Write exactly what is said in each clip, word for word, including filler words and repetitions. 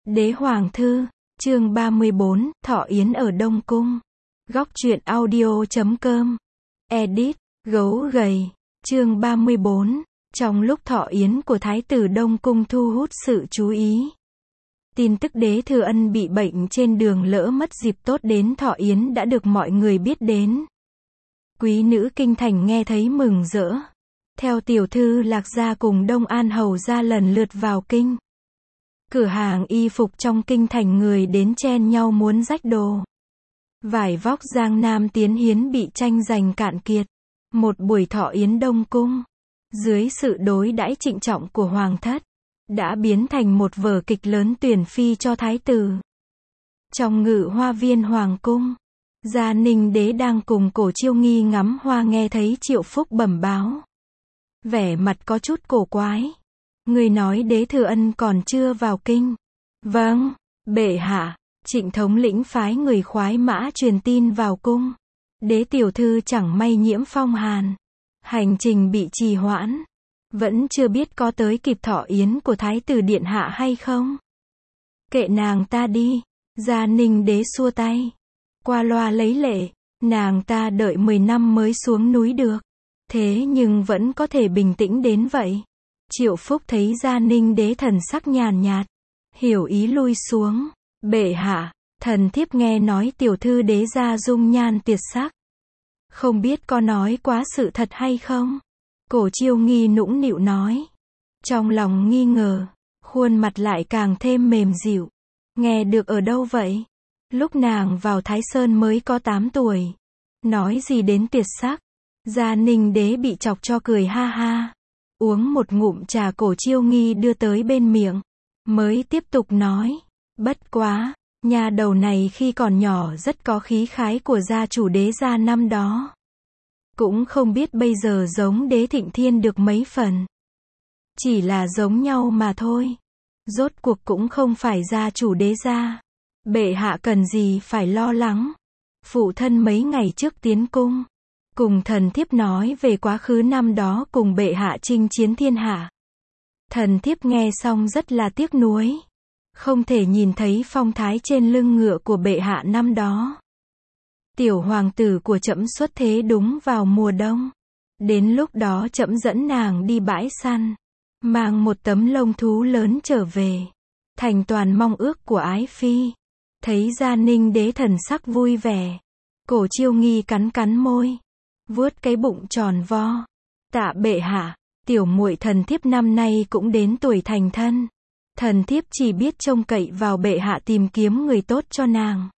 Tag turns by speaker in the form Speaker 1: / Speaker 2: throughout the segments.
Speaker 1: Đế Hoàng Thư, chương ba mươi bốn, Thọ Yến ở Đông Cung. Góc truyện audio chấm com. Edit, gấu gầy. Chương ba mươi bốn. Trong lúc Thọ Yến của Thái tử Đông Cung thu hút sự chú ý. Tin tức Đế Thừa Ân bị bệnh trên đường lỡ mất dịp tốt đến Thọ Yến đã được mọi người biết đến. Quý nữ kinh thành nghe thấy mừng rỡ. Theo tiểu thư Lạc Gia cùng Đông An hầu ra lần lượt vào kinh. Cửa hàng y phục trong kinh thành người đến chen nhau muốn rách đồ. Vải vóc Giang Nam Tiến Hiến bị tranh giành cạn kiệt. Một buổi Thọ Yến Đông Cung, dưới sự đối đãi trịnh trọng của Hoàng thất, đã biến thành một vở kịch lớn tuyển phi cho thái tử. Trong ngự hoa viên Hoàng cung, Gia Ninh Đế đang cùng Cổ Chiêu Nghi ngắm hoa nghe thấy Triệu Phúc bẩm báo. Vẻ mặt có chút cổ quái. Người nói Đế Thừa Ân còn chưa vào kinh. Vâng, bệ hạ. Trịnh thống lĩnh phái người khoái mã truyền tin vào cung. Đế tiểu thư chẳng may nhiễm phong hàn. Hành trình bị trì hoãn. Vẫn chưa biết có tới kịp Thọ Yến của Thái tử Điện Hạ hay không. Kệ nàng ta đi. Gia Ninh Đế xua tay. Qua loa lấy lệ. Nàng ta đợi mười năm mới xuống núi được. Thế nhưng vẫn có thể bình tĩnh đến vậy. Triệu Phúc thấy Gia Ninh Đế thần sắc nhàn nhạt. Hiểu ý lui xuống. Bệ hạ, thần thiếp nghe nói tiểu thư đế gia dung nhan tuyệt sắc. Không biết có nói quá sự thật hay không? Cổ Chiêu Nghi nũng nịu nói. Trong lòng nghi ngờ, khuôn mặt lại càng thêm mềm dịu. Nghe được ở đâu vậy? Lúc nàng vào Thái Sơn mới có tám tuổi. Nói gì đến tuyệt sắc? Gia Ninh Đế bị chọc cho cười ha ha. Uống một ngụm trà Cổ Chiêu Nghi đưa tới bên miệng. Mới tiếp tục nói. Bất quá, nhà đầu này khi còn nhỏ rất có khí khái của gia chủ đế gia năm đó. Cũng không biết bây giờ giống Đế Thịnh Thiên được mấy phần. Chỉ là giống nhau mà thôi. Rốt cuộc cũng không phải gia chủ đế gia. Bệ hạ cần gì phải lo lắng. Phụ thân mấy ngày trước tiến cung. Cùng thần thiếp nói về quá khứ năm đó cùng bệ hạ chinh chiến thiên hạ. Thần thiếp nghe xong rất là tiếc nuối. Không thể nhìn thấy phong thái trên lưng ngựa của bệ hạ năm đó. Tiểu hoàng tử của trẫm xuất thế đúng vào mùa đông. Đến lúc đó trẫm dẫn nàng đi bãi săn. Mang một tấm lông thú lớn trở về. Thành toàn mong ước của ái phi. Thấy Gia Ninh Đế thần sắc vui vẻ. Cổ Chiêu Nghi cắn cắn môi. Vuốt cái bụng tròn vo. Tạ bệ hạ, tiểu muội thần thiếp năm nay cũng đến tuổi thành thân. Thần thiếp chỉ biết trông cậy vào bệ hạ tìm kiếm người tốt cho nàng.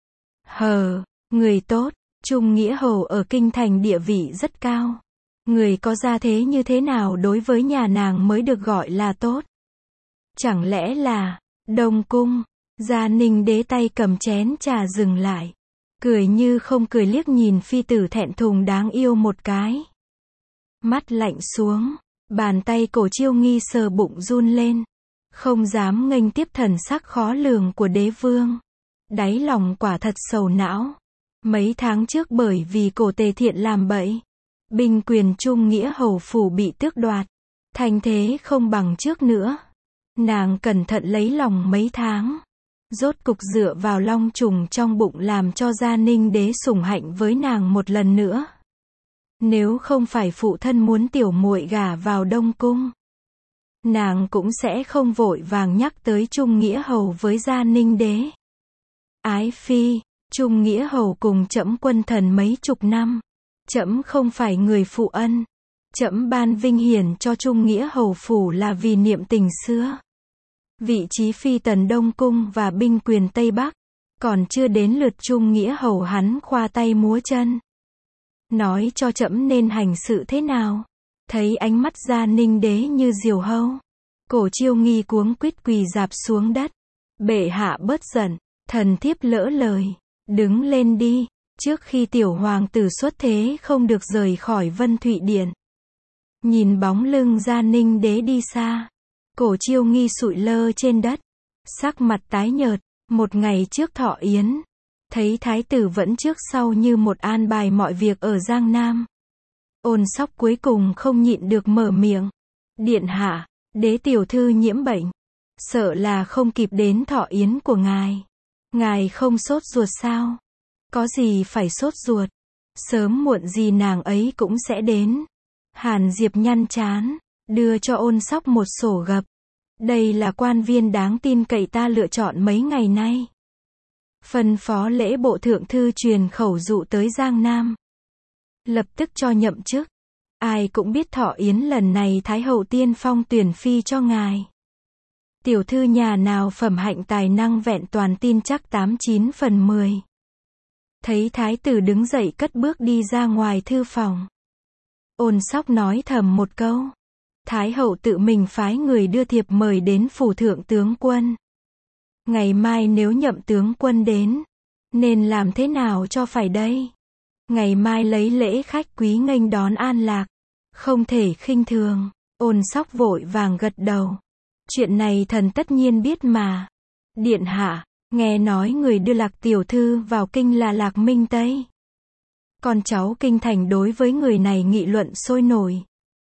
Speaker 1: Hờ, người tốt, Trung Nghĩa hầu ở kinh thành địa vị rất cao. Người có gia thế như thế nào đối với nhà nàng mới được gọi là tốt? Chẳng lẽ là Đông Cung? Gia Ninh Đế tay cầm chén trà dừng lại. Cười như không cười liếc nhìn phi tử thẹn thùng đáng yêu một cái. Mắt lạnh xuống, bàn tay Cổ Chiêu Nghi sờ bụng run lên. Không dám nghênh tiếp thần sắc khó lường của đế vương. Đáy lòng quả thật sầu não. Mấy tháng trước bởi vì Cổ Tề Thiện làm bậy. Binh quyền Trung Nghĩa hầu phủ bị tước đoạt. Thành thế không bằng trước nữa. Nàng cẩn thận lấy lòng mấy tháng. Rốt cục dựa vào long trùng trong bụng làm cho Gia Ninh Đế sủng hạnh với nàng một lần nữa. Nếu không phải phụ thân muốn tiểu muội gả vào Đông Cung, nàng cũng sẽ không vội vàng nhắc tới Trung Nghĩa hầu với Gia Ninh Đế. Ái phi, Trung Nghĩa hầu cùng trẫm quân thần mấy chục năm. Trẫm không phải người phụ ân. Trẫm ban vinh hiển cho Trung Nghĩa hầu phủ là vì niệm tình xưa. Vị trí phi tần Đông Cung và binh quyền Tây Bắc, còn chưa đến lượt Trung Nghĩa hầu hắn khoa tay múa chân. Nói cho trẫm nên hành sự thế nào? Thấy ánh mắt Gia Ninh Đế như diều hâu. Cổ Chiêu Nghi cuống quýt quỳ rạp xuống đất. Bệ hạ bớt giận, thần thiếp lỡ lời. Đứng lên đi, trước khi tiểu hoàng tử xuất thế không được rời khỏi Vân Thụy Điện. Nhìn bóng lưng Gia Ninh Đế đi xa. Cổ Chiêu Nghi sụi lơ trên đất. Sắc mặt tái nhợt, một ngày trước Thọ Yến. Thấy thái tử vẫn trước sau như một an bài mọi việc ở Giang Nam. Ôn Sóc cuối cùng không nhịn được mở miệng. Điện hạ, đế tiểu thư nhiễm bệnh. Sợ là không kịp đến thọ yến của ngài. Ngài không sốt ruột sao? Có gì phải sốt ruột? Sớm muộn gì nàng ấy cũng sẽ đến. Hàn Diệp nhăn trán, đưa cho Ôn Sóc một sổ gập. Đây là quan viên đáng tin cậy ta lựa chọn mấy ngày nay. Phân phó lễ bộ thượng thư truyền khẩu dụ tới Giang Nam. Lập tức cho nhậm chức. Ai cũng biết thọ yến lần này Thái hậu tiên phong tuyển phi cho ngài. Tiểu thư nhà nào phẩm hạnh tài năng vẹn toàn tin chắc tám chín phần mười. Thấy thái tử đứng dậy cất bước đi ra ngoài thư phòng. Ôn Sóc nói thầm một câu. Thái hậu tự mình phái người đưa thiệp mời đến phủ thượng tướng quân. Ngày mai nếu nhậm tướng quân đến, nên làm thế nào cho phải đây? Ngày mai lấy lễ khách quý nghênh đón An Lạc. Không thể khinh thường. Ôn Sóc vội vàng gật đầu. Chuyện này thần tất nhiên biết mà. Điện hạ, nghe nói người đưa Lạc tiểu thư vào kinh là Lạc Minh Tây. Con cháu kinh thành đối với người này nghị luận sôi nổi.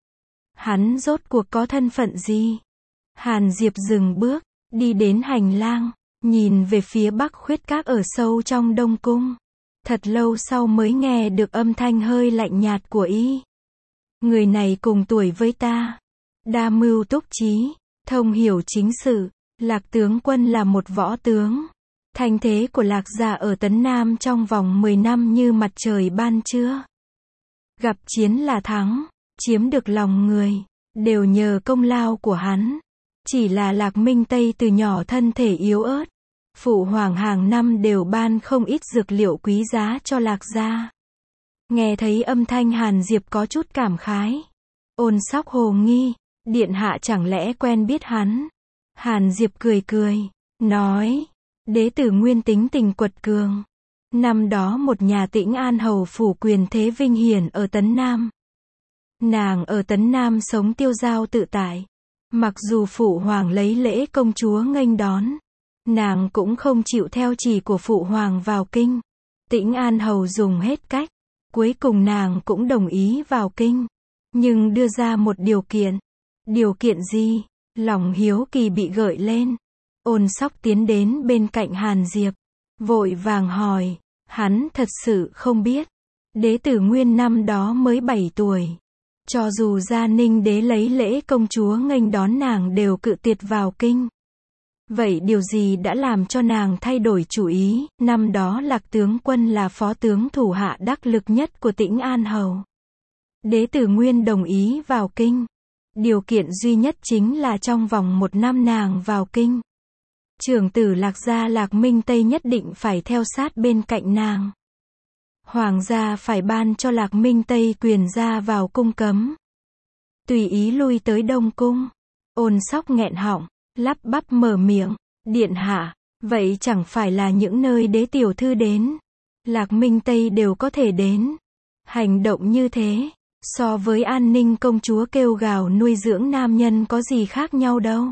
Speaker 1: Hắn rốt cuộc có thân phận gì? Hàn Diệp dừng bước, đi đến hành lang, nhìn về phía bắc khuyết các ở sâu trong Đông Cung. Thật lâu sau mới nghe được âm thanh hơi lạnh nhạt của y. Người này cùng tuổi với ta. Đa mưu túc trí, thông hiểu chính sự. Lạc tướng quân là một võ tướng. Thành thế của Lạc gia ở Tấn Nam trong vòng mười năm như mặt trời ban trưa. Gặp chiến là thắng, chiếm được lòng người, đều nhờ công lao của hắn. Chỉ là Lạc Minh Tây từ nhỏ thân thể yếu ớt. Phụ hoàng hàng năm đều ban không ít dược liệu quý giá cho Lạc gia. Nghe thấy âm thanh Hàn Diệp có chút cảm khái. Ôn Sóc hồ nghi, điện hạ chẳng lẽ quen biết hắn? Hàn Diệp cười cười, nói, đế tử Nguyên tính tình quật cường. Năm đó một nhà Tĩnh An hầu phủ quyền thế vinh hiển ở Tấn Nam. Nàng ở Tấn Nam sống tiêu dao tự tại. Mặc dù phụ hoàng lấy lễ công chúa nghênh đón, nàng cũng không chịu theo chỉ của phụ hoàng vào kinh. Tĩnh An hầu dùng hết cách, cuối cùng nàng cũng đồng ý vào kinh. Nhưng đưa ra một điều kiện. Điều kiện gì? Lòng hiếu kỳ bị gợi lên. Ôn Sóc tiến đến bên cạnh Hàn Diệp, vội vàng hỏi, hắn thật sự không biết. Đế tử Nguyên năm đó mới bảy tuổi. Cho dù Gia Ninh đế lấy lễ công chúa nghênh đón nàng đều cự tuyệt vào kinh. Vậy điều gì đã làm cho nàng thay đổi chủ ý? Năm đó Lạc tướng quân là phó tướng thủ hạ đắc lực nhất của Tĩnh An hầu. Đế tử Nguyên đồng ý vào kinh. Điều kiện duy nhất chính là trong vòng một năm nàng vào kinh. Trưởng tử Lạc gia Lạc Minh Tây nhất định phải theo sát bên cạnh nàng. Hoàng gia phải ban cho Lạc Minh Tây quyền ra vào cung cấm. Tùy ý lui tới Đông Cung. Ôn Sóc nghẹn họng, lắp bắp mở miệng, điện hạ, vậy chẳng phải là những nơi đế tiểu thư đến. Lạc Minh Tây đều có thể đến. Hành động như thế, so với An Ninh công chúa kêu gào nuôi dưỡng nam nhân có gì khác nhau đâu.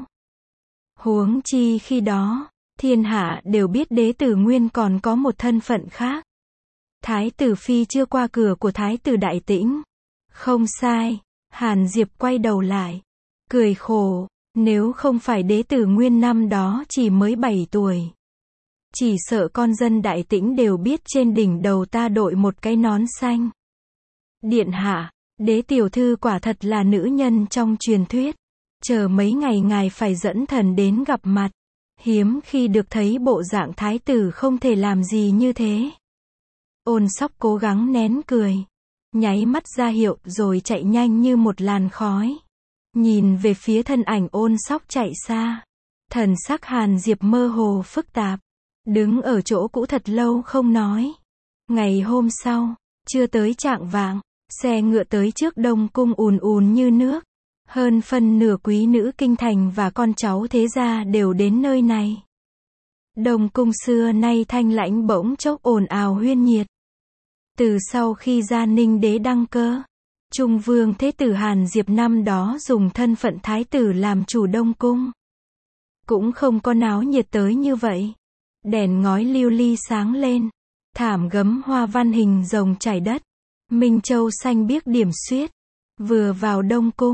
Speaker 1: Huống chi khi đó, thiên hạ đều biết đế tử Nguyên còn có một thân phận khác. Thái tử phi chưa qua cửa của Thái tử Đại Tĩnh. Không sai, Hàn Diệp quay đầu lại, cười khổ, nếu không phải đế tử Nguyên năm đó chỉ mới bảy tuổi. Chỉ sợ con dân Đại Tĩnh đều biết trên đỉnh đầu ta đội một cái nón xanh. Điện hạ, đế tiểu thư quả thật là nữ nhân trong truyền thuyết. Chờ mấy ngày ngài phải dẫn thần đến gặp mặt. Hiếm khi được thấy bộ dạng thái tử không thể làm gì như thế. Ôn Sóc cố gắng nén cười. Nháy mắt ra hiệu rồi chạy nhanh như một làn khói. Nhìn về phía thân ảnh Ôn Sóc chạy xa. Thần sắc Hàn Diệp mơ hồ phức tạp. Đứng ở chỗ cũ thật lâu không nói. Ngày hôm sau, chưa tới chạng vạng, xe ngựa tới trước Đông Cung ùn ùn như nước. Hơn phân nửa quý nữ kinh thành và con cháu thế gia đều đến nơi này. Đông Cung xưa nay thanh lãnh bỗng chốc ồn ào huyên nhiệt. Từ sau khi Gia Ninh đế đăng cơ, Trung vương thế tử Hàn Diệp năm đó dùng thân phận thái tử làm chủ Đông Cung. Cũng không có náo nhiệt tới như vậy. Đèn ngói lưu ly sáng lên, thảm gấm hoa văn hình rồng trải đất, minh châu xanh biếc điểm xuyết. Vừa vào Đông Cung,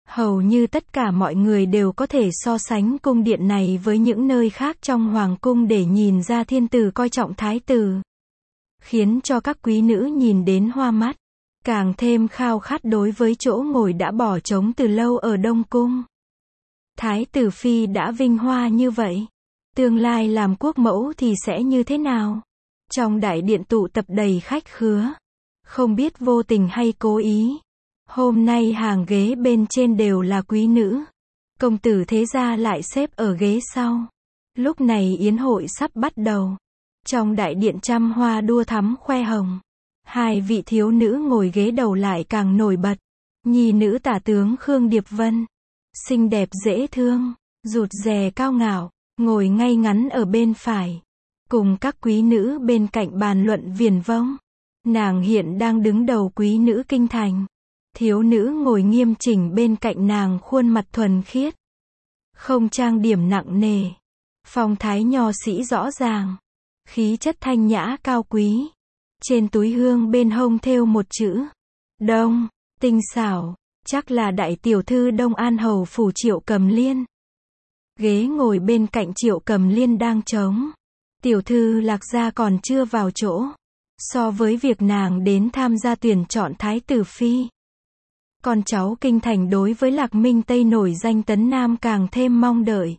Speaker 1: Hầu như tất cả mọi người đều có thể so sánh cung điện này với những nơi khác trong hoàng cung để nhìn ra thiên tử coi trọng thái tử. Khiến cho các quý nữ nhìn đến hoa mắt, càng thêm khao khát đối với chỗ ngồi đã bỏ trống từ lâu ở Đông Cung. Thái tử phi đã vinh hoa như vậy, tương lai làm quốc mẫu thì sẽ như thế nào? Trong đại điện tụ tập đầy khách khứa, không biết vô tình hay cố ý. Hôm nay hàng ghế bên trên đều là quý nữ. Công tử thế gia lại xếp ở ghế sau. Lúc này yến hội sắp bắt đầu. Trong đại điện trăm hoa đua thắm khoe hồng. Hai vị thiếu nữ ngồi ghế đầu lại càng nổi bật. Nhi nữ tả tướng Khương Điệp Vân, xinh đẹp dễ thương, rụt rè cao ngạo, ngồi ngay ngắn ở bên phải. Cùng các quý nữ bên cạnh bàn luận viển vông. Nàng hiện đang đứng đầu quý nữ kinh thành. Thiếu nữ ngồi nghiêm chỉnh bên cạnh nàng, khuôn mặt thuần khiết, không trang điểm nặng nề, phong thái nho sĩ rõ ràng, khí chất thanh nhã cao quý. Trên túi hương bên hông thêu một chữ Đông, tinh xảo, chắc là đại tiểu thư Đông An hầu phủ Triệu Cầm Liên. Ghế ngồi bên cạnh Triệu Cầm Liên đang trống. Tiểu thư Lạc gia còn chưa vào chỗ. So với việc nàng đến tham gia tuyển chọn thái tử phi, con cháu kinh thành đối với Lạc Minh Tây nổi danh Tấn Nam càng thêm mong đợi.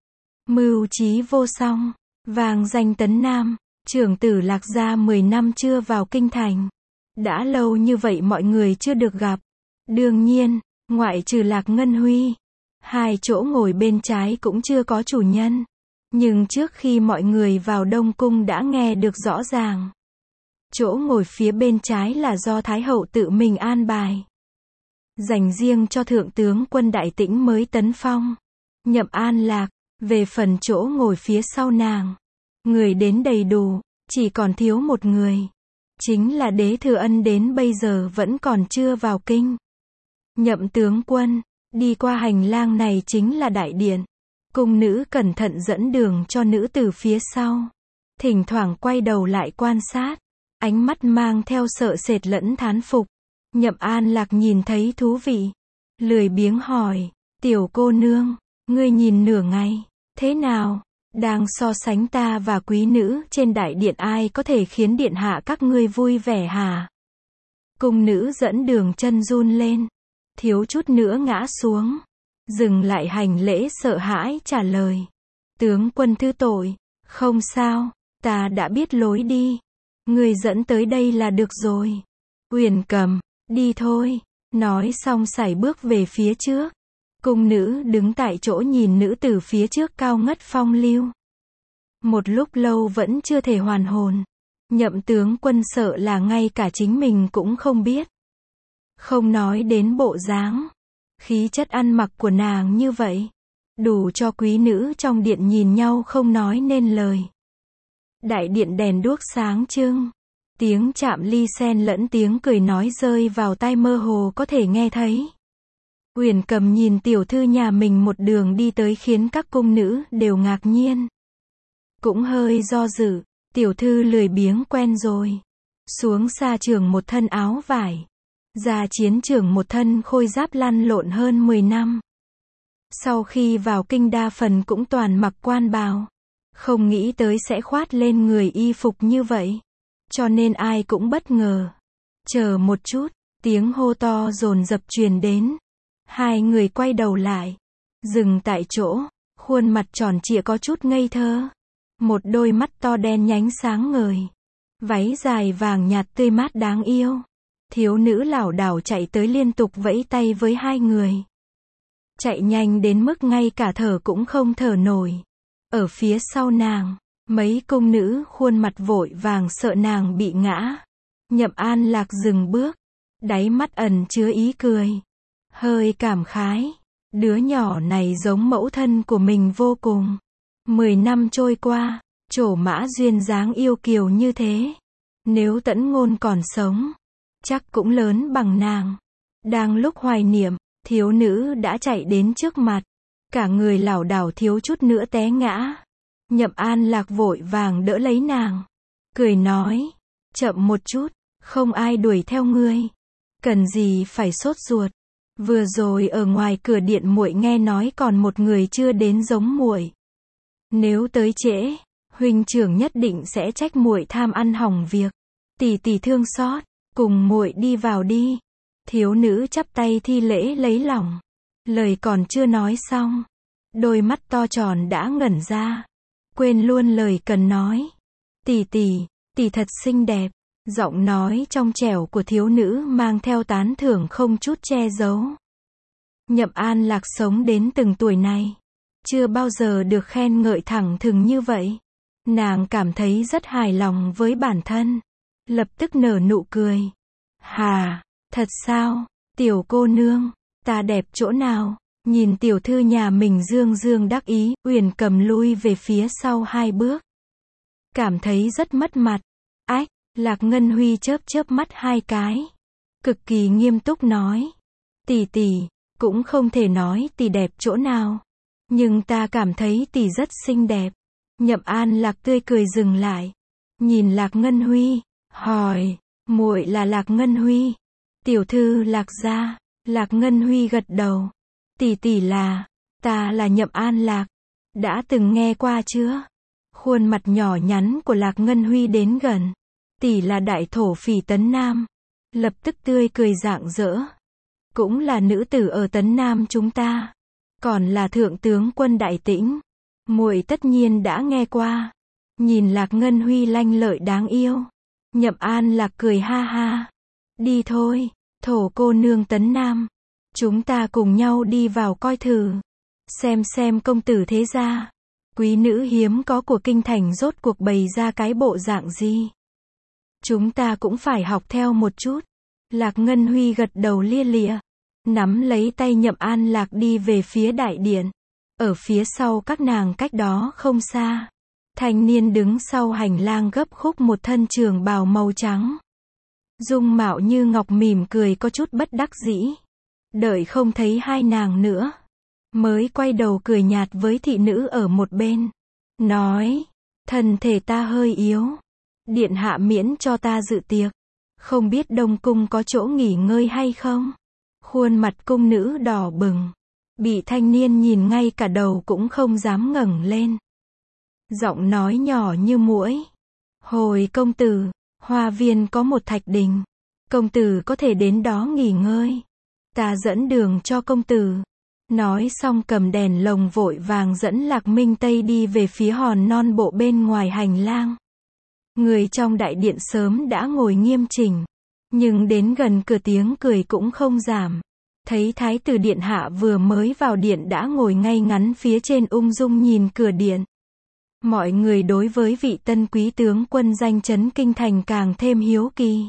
Speaker 1: Mưu trí vô song, vang danh Tấn Nam, trưởng tử Lạc gia mười năm chưa vào kinh thành. Đã lâu như vậy mọi người chưa được gặp. Đương nhiên, ngoại trừ Lạc Ngân Huy, hai chỗ ngồi bên trái cũng chưa có chủ nhân. Nhưng trước khi mọi người vào Đông Cung đã nghe được rõ ràng. Chỗ ngồi phía bên trái là do Thái hậu tự mình an bài, dành riêng cho thượng tướng quân Đại Tĩnh mới tấn phong, Nhậm An Lạc. Về phần chỗ ngồi phía sau nàng, người đến đầy đủ, chỉ còn thiếu một người. Chính là Đế Thừa Ân, đến bây giờ vẫn còn chưa vào kinh. Nhậm tướng quân, đi qua hành lang này chính là đại điện. Cung nữ cẩn thận dẫn đường cho nữ tử phía sau. Thỉnh thoảng quay đầu lại quan sát, ánh mắt mang theo sợ sệt lẫn thán phục. Nhậm An Lạc nhìn thấy thú vị, lười biếng hỏi, tiểu cô nương, ngươi nhìn nửa ngày, thế nào? Đang so sánh ta và quý nữ trên đại điện ai có thể khiến điện hạ các ngươi vui vẻ hả? Cung nữ dẫn đường chân run lên, thiếu chút nữa ngã xuống, dừng lại hành lễ sợ hãi trả lời. Tướng quân thứ tội, không sao, ta đã biết lối đi. Ngươi dẫn tới đây là được rồi. Uyển Cầm, đi thôi. Nói xong sải bước về phía trước. Cung nữ đứng tại chỗ nhìn nữ tử phía trước cao ngất phong lưu. Một lúc lâu vẫn chưa thể hoàn hồn. Nhậm tướng quân sợ là ngay cả chính mình cũng không biết. Không nói đến bộ dáng, khí chất ăn mặc của nàng như vậy, đủ cho quý nữ trong điện nhìn nhau không nói nên lời. Đại điện đèn đuốc sáng trưng, tiếng chạm ly xen lẫn tiếng cười nói rơi vào tai mơ hồ có thể nghe thấy. Uyển Cầm nhìn tiểu thư nhà mình một đường đi tới khiến các cung nữ đều ngạc nhiên. Cũng hơi do dự, tiểu thư lười biếng quen rồi. Xuống xa trường một thân áo vải, ra chiến trường một thân khôi giáp lăn lộn hơn mười năm. Sau khi vào kinh đa phần cũng toàn mặc quan bào. Không nghĩ tới sẽ khoát lên người y phục như vậy. Cho nên ai cũng bất ngờ. Chờ một chút, tiếng hô to dồn dập truyền đến. Hai người quay đầu lại, dừng tại chỗ, khuôn mặt tròn trịa có chút ngây thơ. Một đôi mắt to đen nhánh sáng ngời. Váy dài vàng nhạt tươi mát đáng yêu. Thiếu nữ lảo đảo chạy tới liên tục vẫy tay với hai người. Chạy nhanh đến mức ngay cả thở cũng không thở nổi. Ở phía sau nàng, mấy cung nữ khuôn mặt vội vàng sợ nàng bị ngã. Nhậm An Lạc dừng bước, đáy mắt ẩn chứa ý cười, hơi cảm khái. Đứa nhỏ này giống mẫu thân của mình vô cùng. Mười năm trôi qua, trổ mã duyên dáng yêu kiều như thế. Nếu Tẫn Ngôn còn sống, chắc cũng lớn bằng nàng. Đang lúc hoài niệm, thiếu nữ đã chạy đến trước mặt. Cả người lảo đảo thiếu chút nữa té ngã. Nhậm An Lạc vội vàng đỡ lấy nàng. Cười nói, chậm một chút, không ai đuổi theo ngươi. Cần gì phải sốt ruột. Vừa rồi ở ngoài cửa điện muội nghe nói còn một người chưa đến giống muội. Nếu tới trễ, huynh trưởng nhất định sẽ trách muội tham ăn hỏng việc. Tỷ tỷ thương xót, cùng muội đi vào đi. Thiếu nữ chắp tay thi lễ lấy lòng. Lời còn chưa nói xong, đôi mắt to tròn đã ngẩn ra, quên luôn lời cần nói. Tỷ tỷ, tỷ thật xinh đẹp. Giọng nói trong trẻo của thiếu nữ mang theo tán thưởng không chút che giấu. Nhậm An Lạc sống đến từng tuổi này, chưa bao giờ được khen ngợi thẳng thừng như vậy. Nàng cảm thấy rất hài lòng với bản thân, lập tức nở nụ cười. Hà, thật sao, tiểu cô nương, ta đẹp chỗ nào? Nhìn tiểu thư nhà mình dương dương đắc ý, Uyển Cầm lui về phía sau hai bước. Cảm thấy rất mất mặt. Ách, Lạc Ngân Huy chớp chớp mắt hai cái. Cực kỳ nghiêm túc nói. Tỷ tỷ, cũng không thể nói tỷ đẹp chỗ nào. Nhưng ta cảm thấy tỷ rất xinh đẹp. Nhậm An Lạc tươi cười dừng lại. Nhìn Lạc Ngân Huy, hỏi, muội là Lạc Ngân Huy? Tiểu thư Lạc gia. Lạc Ngân Huy gật đầu. Tỷ tỷ là, ta là Nhậm An Lạc. Đã từng nghe qua chưa? Khuôn mặt nhỏ nhắn của Lạc Ngân Huy đến gần. Tỷ là đại thổ phỉ Tấn Nam. Lập tức tươi cười rạng rỡ. Cũng là nữ tử ở Tấn Nam chúng ta. Còn là thượng tướng quân Đại Tĩnh. Muội tất nhiên đã nghe qua. Nhìn Lạc Ngân Huy lanh lợi đáng yêu. Nhậm An Lạc cười ha ha. Đi thôi, thổ cô nương Tấn Nam. Chúng ta cùng nhau đi vào coi thử. Xem xem công tử thế gia, quý nữ hiếm có của kinh thành rốt cuộc bày ra cái bộ dạng gì. Chúng ta cũng phải học theo một chút. Lạc Ngân Huy gật đầu lia lịa, nắm lấy tay Nhậm An Lạc đi về phía đại điện. Ở phía sau các nàng cách đó không xa, thanh niên đứng sau hành lang gấp khúc một thân trường bào màu trắng. Dung mạo như ngọc mỉm cười có chút bất đắc dĩ. Đợi không thấy hai nàng nữa, mới quay đầu cười nhạt với thị nữ ở một bên. Nói, thân thể ta hơi yếu. Điện hạ miễn cho ta dự tiệc. Không biết Đông Cung có chỗ nghỉ ngơi hay không? Khuôn mặt cung nữ đỏ bừng. Bị thanh niên nhìn ngay cả đầu cũng không dám ngẩng lên. Giọng nói nhỏ như muỗi. Hồi công tử, hoa viên có một thạch đình. Công tử có thể đến đó nghỉ ngơi. Ta dẫn đường cho công tử. Nói xong cầm đèn lồng vội vàng dẫn Lạc Minh Tây đi về phía hòn non bộ bên ngoài hành lang. Người trong đại điện sớm đã ngồi nghiêm chỉnh. Nhưng đến gần cửa tiếng cười cũng không giảm. Thấy thái tử điện hạ vừa mới vào điện đã ngồi ngay ngắn phía trên ung dung nhìn cửa điện. Mọi người đối với vị tân quý tướng quân danh chấn kinh thành càng thêm hiếu kỳ.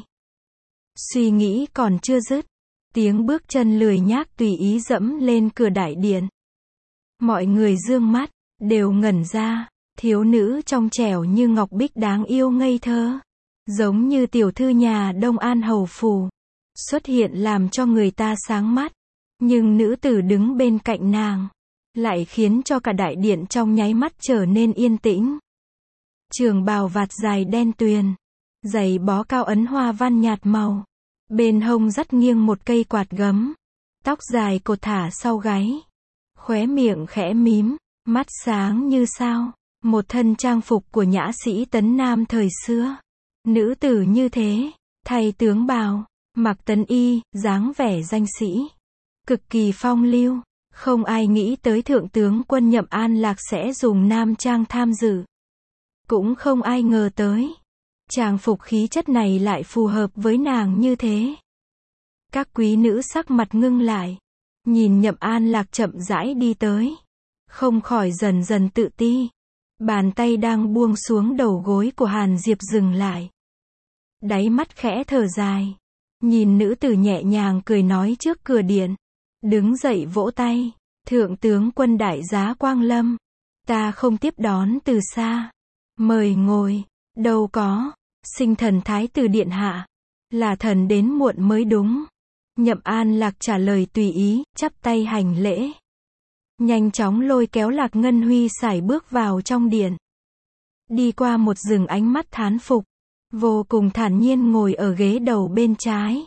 Speaker 1: Suy nghĩ còn chưa dứt. Tiếng bước chân lười nhác tùy ý dẫm lên cửa đại điện. Mọi người dương mắt, đều ngẩn ra. Thiếu nữ trong trẻo như ngọc bích đáng yêu ngây thơ. Giống như tiểu thư nhà Đông An hầu phủ. Xuất hiện làm cho người ta sáng mắt. Nhưng nữ tử đứng bên cạnh nàng, lại khiến cho cả đại điện trong nháy mắt trở nên yên tĩnh. Trường bào vạt dài đen tuyền. Giày bó cao ấn hoa văn nhạt màu. Bên hông dắt nghiêng một cây quạt gấm. Tóc dài cột thả sau gáy. Khóe miệng khẽ mím, mắt sáng như sao. Một thân trang phục của nhã sĩ Tấn Nam thời xưa. Nữ tử như thế, thay tướng bào, mặc tấn y, dáng vẻ danh sĩ. Cực kỳ phong lưu. Không ai nghĩ tới thượng tướng quân Nhậm An Lạc sẽ dùng nam trang tham dự. Cũng không ai ngờ tới. Trang phục khí chất này lại phù hợp với nàng như thế. Các quý nữ sắc mặt ngưng lại. Nhìn Nhậm An Lạc chậm rãi đi tới. Không khỏi dần dần tự ti. Bàn tay đang buông xuống đầu gối của Hàn Diệp dừng lại. Đáy mắt khẽ thở dài. Nhìn nữ tử nhẹ nhàng cười nói trước cửa điện. Đứng dậy vỗ tay. Thượng tướng quân đại giá Quang Lâm. Ta không tiếp đón từ xa. Mời ngồi. Đâu có. Sinh thần thái tử điện hạ. Là thần đến muộn mới đúng. Nhậm An Lạc trả lời tùy ý, chắp tay hành lễ. Nhanh chóng lôi kéo Lạc Ngân Huy sải bước vào trong điện. Đi qua một rừng ánh mắt thán phục. Vô cùng thản nhiên ngồi ở ghế đầu bên trái.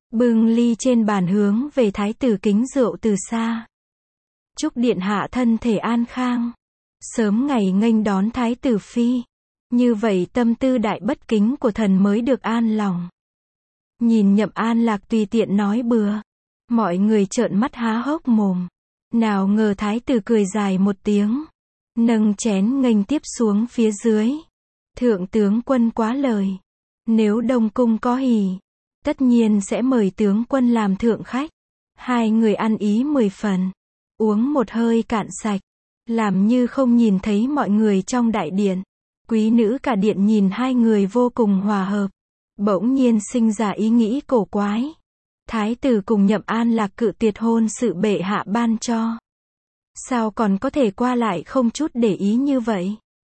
Speaker 1: bưng ly trên bàn hướng về thái tử kính rượu từ xa. Chúc điện hạ thân thể an khang, sớm ngày nghênh đón thái tử phi. Như vậy tâm tư đại bất kính của thần mới được an lòng. Nhìn Nhậm An Lạc tùy tiện nói bừa, mọi người trợn mắt há hốc mồm. Nào ngờ thái tử cười dài một tiếng, nâng chén nghênh tiếp xuống phía dưới. Thượng tướng quân quá lời, nếu Đông cung có hỉ, tất nhiên sẽ mời tướng quân làm thượng khách. Hai người ăn ý mười phần, uống một hơi cạn sạch, làm như không nhìn thấy mọi người trong đại điện. Quý nữ cả điện nhìn hai người vô cùng hòa hợp, bỗng nhiên sinh ra ý nghĩ cổ quái. Thái tử cùng Nhậm An Lạc cự tuyệt hôn sự bệ hạ ban cho. Sao còn có thể qua lại không chút để ý như vậy?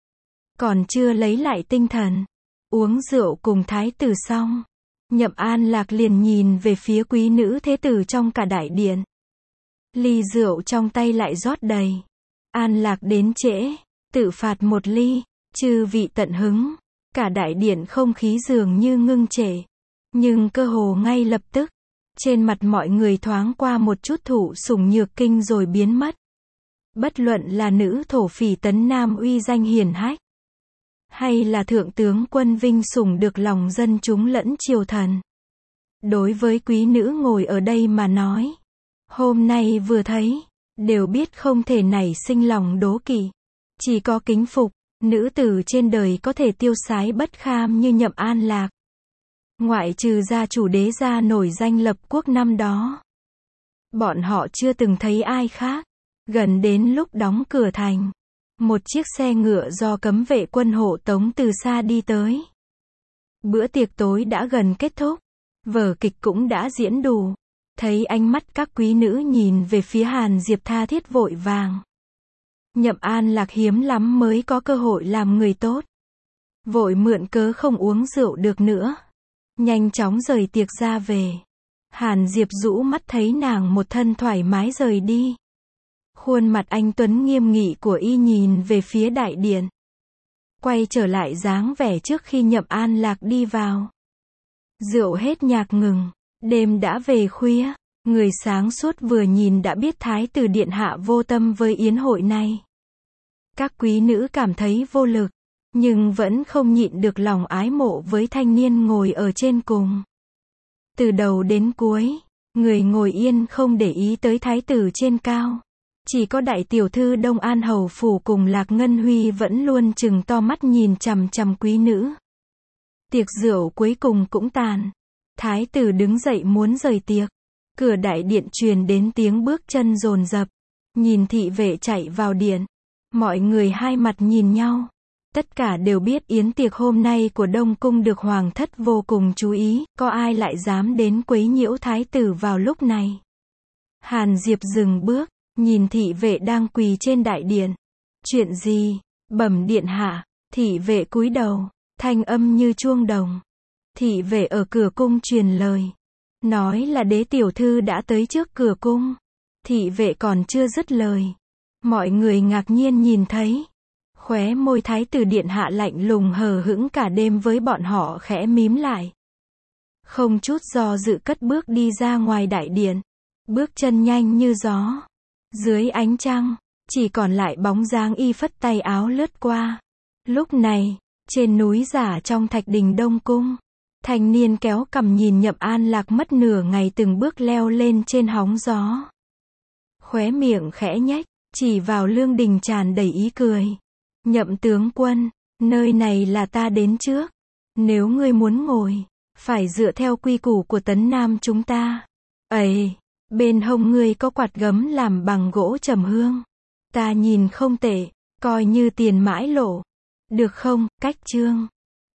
Speaker 1: Còn chưa lấy lại tinh thần, uống rượu cùng thái tử xong, Nhậm An Lạc liền nhìn về phía quý nữ thế tử trong cả đại điện. Ly rượu trong tay lại rót đầy. An Lạc đến trễ, tự phạt một ly, chư vị tận hứng. Cả đại điện không khí dường như ngưng trệ. Nhưng cơ hồ ngay lập tức, trên mặt mọi người thoáng qua một chút thụ sủng nhược kinh rồi biến mất. Bất luận là nữ thổ phỉ Tấn Nam uy danh hiển hách, hay là thượng tướng quân vinh sủng được lòng dân chúng lẫn triều thần. Đối với quý nữ ngồi ở đây mà nói, hôm nay vừa thấy, đều biết không thể nảy sinh lòng đố kỵ. Chỉ có kính phục, nữ tử trên đời có thể tiêu sái bất kham như Nhậm An Lạc. Ngoại trừ gia chủ đế gia nổi danh lập quốc năm đó, bọn họ chưa từng thấy ai khác. Gần đến lúc đóng cửa thành, một chiếc xe ngựa do cấm vệ quân hộ tống từ xa đi tới. Bữa tiệc tối đã gần kết thúc, vở kịch cũng đã diễn đủ. Thấy ánh mắt các quý nữ nhìn về phía Hàn Diệp tha thiết vội vàng. Nhậm An Lạc hiếm lắm mới có cơ hội làm người tốt. Vội mượn cớ không uống rượu được nữa, nhanh chóng rời tiệc ra về. Hàn Diệp rũ mắt thấy nàng một thân thoải mái rời đi. Khuôn mặt anh tuấn nghiêm nghị của y nhìn về phía đại điện, quay trở lại dáng vẻ trước khi Nhậm An Lạc đi vào. Rượu hết nhạc ngừng, đêm đã về khuya, người sáng suốt vừa nhìn đã biết thái tử điện hạ vô tâm với yến hội này. Các quý nữ cảm thấy vô lực, nhưng vẫn không nhịn được lòng ái mộ với thanh niên ngồi ở trên cùng. Từ đầu đến cuối, người ngồi yên không để ý tới thái tử trên cao. Chỉ có đại tiểu thư Đông An hầu phủ cùng Lạc Ngân Huy vẫn luôn trừng to mắt nhìn chằm chằm quý nữ. Tiệc rượu cuối cùng cũng tàn. Thái tử đứng dậy muốn rời tiệc. Cửa đại điện truyền đến tiếng bước chân dồn dập. Nhìn thị vệ chạy vào điện. Mọi người hai mặt nhìn nhau. Tất cả đều biết yến tiệc hôm nay của Đông Cung được hoàng thất vô cùng chú ý. Có ai lại dám đến quấy nhiễu thái tử vào lúc này? Hàn Diệp dừng bước, nhìn thị vệ đang quỳ trên đại điện. Chuyện gì? Bẩm điện hạ. Thị vệ cúi đầu, thanh âm như chuông đồng. Thị vệ ở cửa cung truyền lời, nói là đế tiểu thư đã tới trước cửa cung. Thị vệ còn chưa dứt lời, mọi người ngạc nhiên nhìn thấy khóe môi thái tử điện hạ lạnh lùng hờ hững cả đêm với bọn họ khẽ mím lại. Không chút do dự cất bước đi ra ngoài đại điện, bước chân nhanh như gió. Dưới ánh trăng, chỉ còn lại bóng dáng y phất tay áo lướt qua. Lúc này, trên núi giả trong thạch đình Đông Cung, thanh niên kéo cằm nhìn Nhậm An Lạc mất nửa ngày từng bước leo lên trên hóng gió. Khóe miệng khẽ nhếch, chỉ vào lương đình tràn đầy ý cười. Nhậm tướng quân, nơi này là ta đến trước. Nếu ngươi muốn ngồi, phải dựa theo quy củ của Tấn Nam chúng ta. Ấy, bên hông ngươi có quạt gấm làm bằng gỗ trầm hương. Ta nhìn không tệ, coi như tiền mãi lộ. Được không, cách chương.